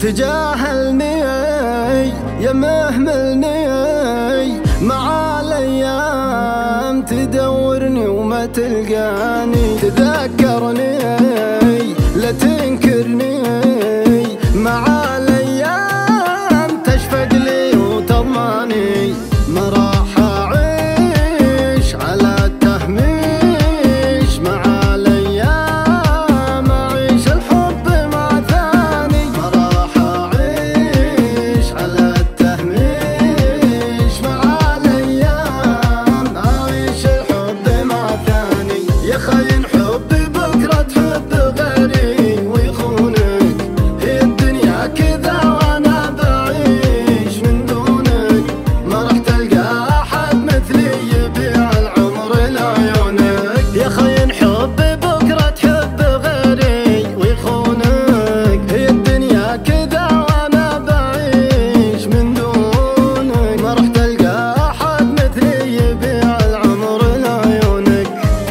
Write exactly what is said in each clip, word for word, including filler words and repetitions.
تجاهلني يا مهملني مع الايام تدورني وما تلقاني. تذكرني لا تنكرني مع الايام تشفق لي وتضماني. ما راح اعيش على التهميش مع الايام اعيش الحب مع ثاني. ما راح اعيش على التهميش مع الايام اعيش الحب مع ثاني. يا خاين حبي بكره تحب غيري ويخونك، هي الدنيا كذا وانا بعيش من دونك. ما راح تلقى احد مثلي يبيع العمر لعيونك. يا خاين حبي بكره تحب غيري ويخونك، هي الدنيا كذا وانا بعيش من دونك. ما راح تلقى احد مثلي يبيع العمر لعيونك.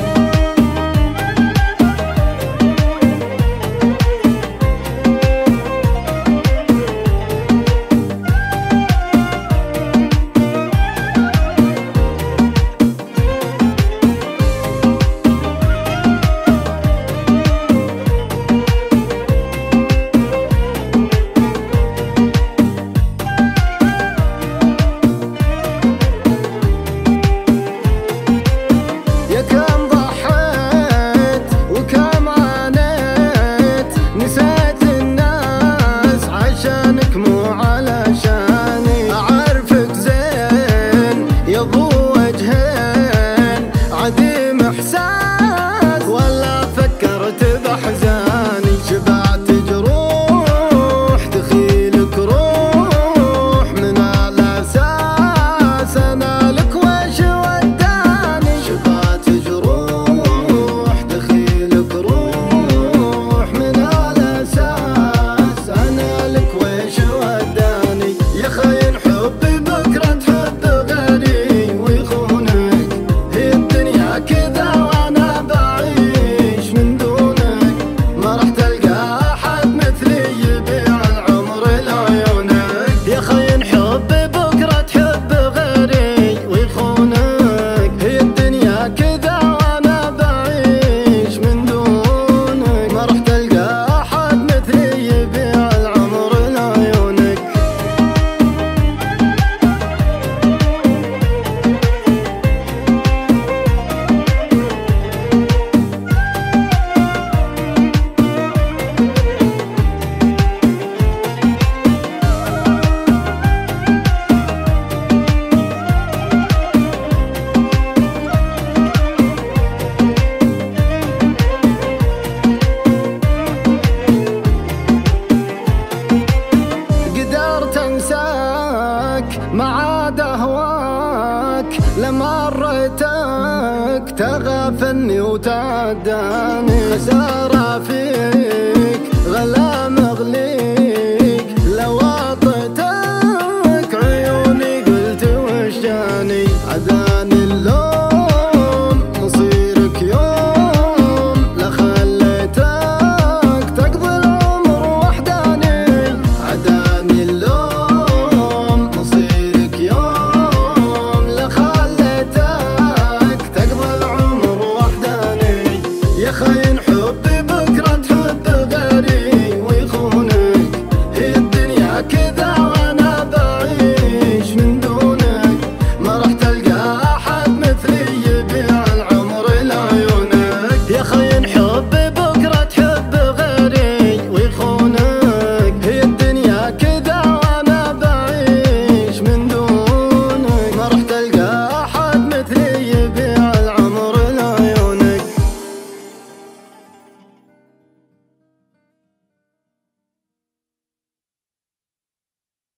يا كم ضحيت وكم عانيت، نسيت الناس عشانك مو علشاني. أعرفك زين يا ضو وجهين، عديم إحساس ولا فكرت بأحزاني. شبعت جروح دخيلك روح من الأساس أنا لك وش وداني. شبعت جروح دخيلك روح من الأساس أنا لك وش وداني. يا خاين حبي بكرة تحب غيري ويخونك، هي الدنيا كذا وانا بعيش من دونك. ما راح تلقى احد مثلي يبيع العمر لعيونك. يا خاين حبي بكرة تحب غيري ويخونك، هي الدنيا كذا وانا بعيش من دونك. ما راح تلقى احد مثلي يبيع العمر لعيونك. قدرت انساك ما عاد اهواك، لما ريتك تغافلني وتعداني. خسارة فيك غلا مغليك، لو اعطيتك عيوني قلت وش جاني. عداني اللون